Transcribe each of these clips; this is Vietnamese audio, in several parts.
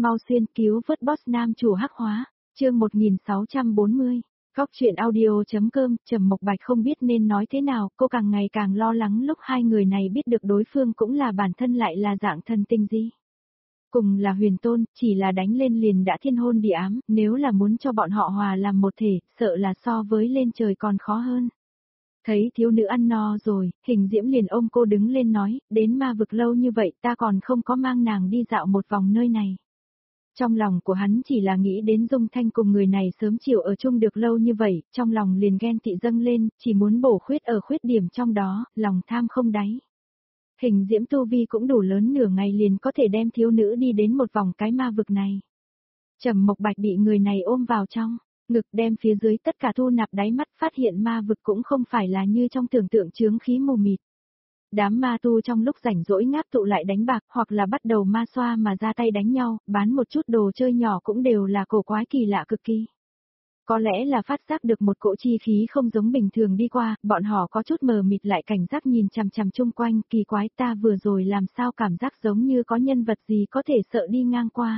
mau xuyên cứu vớt boss nam chủ hắc hóa, chương 1640. Góc chuyện audio.com, Trầm Mộc Bạch không biết nên nói thế nào, cô càng ngày càng lo lắng lúc hai người này biết được đối phương cũng là bản thân lại là dạng thần tinh gì. Cùng là huyền tôn, chỉ là đánh lên liền đã thiên hôn địa ám, nếu là muốn cho bọn họ hòa làm một thể, sợ là so với lên trời còn khó hơn. Thấy thiếu nữ ăn no rồi, Hình Diễm liền ôm cô đứng lên nói, đến ma vực lâu như vậy ta còn không có mang nàng đi dạo một vòng nơi này. Trong lòng của hắn chỉ là nghĩ đến Dung Thanh cùng người này sớm chiều ở chung được lâu như vậy, trong lòng liền ghen tị dâng lên, chỉ muốn bổ khuyết ở khuyết điểm trong đó, lòng tham không đáy. Hình Diễm tu vi cũng đủ lớn nửa ngày liền có thể đem thiếu nữ đi đến một vòng cái ma vực này. Trầm Mộc Bạch bị người này ôm vào trong ngực, đem phía dưới tất cả thu nạp đáy mắt, phát hiện ma vực cũng không phải là như trong tưởng tượng chướng khí mù mịt. Đám ma tu trong lúc rảnh rỗi ngáp tụ lại đánh bạc hoặc là bắt đầu ma xoa mà ra tay đánh nhau, bán một chút đồ chơi nhỏ cũng đều là cổ quái kỳ lạ cực kỳ. Có lẽ là phát giác được một cỗ chi khí không giống bình thường đi qua, bọn họ có chút mờ mịt lại cảnh giác nhìn chằm chằm chung quanh, kỳ quái, ta vừa rồi làm sao cảm giác giống như có nhân vật gì có thể sợ đi ngang qua.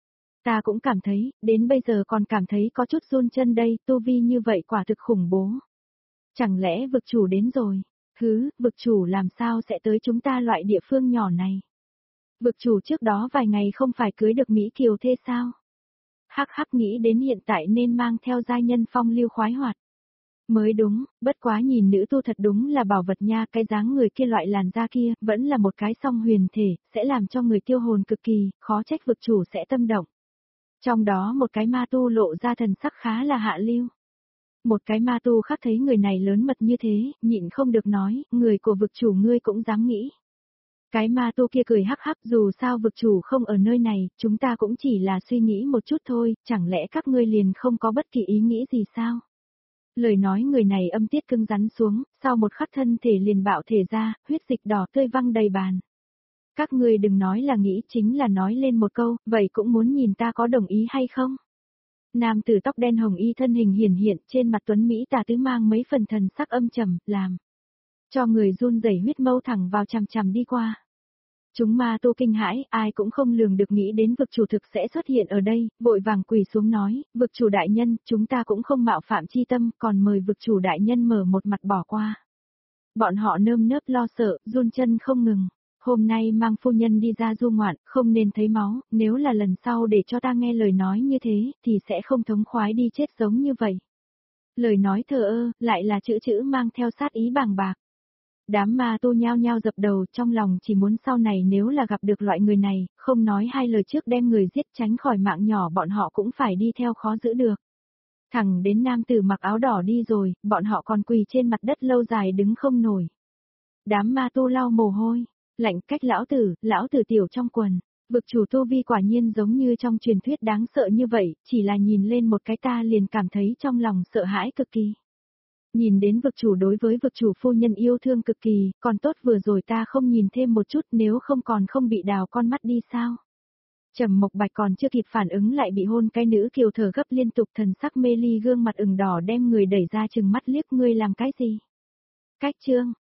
Ta cũng cảm thấy, đến bây giờ còn cảm thấy có chút run chân đây, tu vi như vậy quả thực khủng bố. Chẳng lẽ vực chủ đến rồi? Vực chủ làm sao sẽ tới chúng ta loại địa phương nhỏ này? Vực chủ trước đó vài ngày không phải cưới được Mỹ Kiều thê sao? Hắc hắc, nghĩ đến hiện tại nên mang theo giai nhân phong lưu khoái hoạt. Mới đúng, bất quá nhìn nữ tu thật đúng là bảo vật nha, cái dáng người kia loại làn da kia, vẫn là một cái song huyền thể, sẽ làm cho người tiêu hồn cực kỳ, khó trách vực chủ sẽ tâm động. Trong đó một cái ma tu lộ ra thần sắc khá là hạ lưu. Một cái ma tu khác thấy người này lớn mật như thế, nhịn không được nói, người của vực chủ ngươi cũng dám nghĩ. Cái ma tu kia cười hắc hắc, dù sao vực chủ không ở nơi này, chúng ta cũng chỉ là suy nghĩ một chút thôi, chẳng lẽ các ngươi liền không có bất kỳ ý nghĩ gì sao? Lời nói người này âm tiết cứng rắn xuống, sau một khắc thân thể liền bạo thể ra, huyết dịch đỏ tươi văng đầy bàn. Các ngươi đừng nói là nghĩ, chính là nói lên một câu, vậy cũng muốn nhìn ta có đồng ý hay không? Nam tử tóc đen hồng y thân hình hiển hiện, trên mặt tuấn Mỹ tà tứ mang mấy phần thần sắc âm trầm, làm cho người run rẩy huyết mâu thẳng vào chằm chằm đi qua. Chúng ma tu kinh hãi, ai cũng không lường được nghĩ đến vực chủ thực sẽ xuất hiện ở đây, vội vàng quỳ xuống nói, vực chủ đại nhân, chúng ta cũng không mạo phạm chi tâm, còn mời vực chủ đại nhân mở một mặt bỏ qua. Bọn họ nơm nớp lo sợ, run chân không ngừng. Hôm nay mang phu nhân đi ra du ngoạn, không nên thấy máu, nếu là lần sau để cho ta nghe lời nói như thế, thì sẽ không thống khoái đi chết giống như vậy. Lời nói thờ ơ, lại là chữ mang theo sát ý bàng bạc. Đám ma tu nhao nhao dập đầu, trong lòng chỉ muốn sau này nếu là gặp được loại người này, không nói hai lời trước đem người giết tránh khỏi mạng nhỏ, bọn họ cũng phải đi theo khó giữ được. Thẳng đến nam tử mặc áo đỏ đi rồi, bọn họ còn quỳ trên mặt đất lâu dài đứng không nổi. Đám ma tu lau mồ hôi. Lạnh cách lão tử tiểu trong quần, vực chủ tu vi quả nhiên giống như trong truyền thuyết đáng sợ như vậy, chỉ là nhìn lên một cái ta liền cảm thấy trong lòng sợ hãi cực kỳ. Nhìn đến vực chủ đối với vực chủ phu nhân yêu thương cực kỳ, còn tốt vừa rồi ta không nhìn thêm một chút, nếu không còn không bị đào con mắt đi sao. Trầm Mộc Bạch còn chưa kịp phản ứng lại bị hôn cái nữ kiều thở gấp liên tục, thần sắc mê ly, gương mặt ửng đỏ đem người đẩy ra chừng mắt liếc, ngươi làm cái gì? Cách chương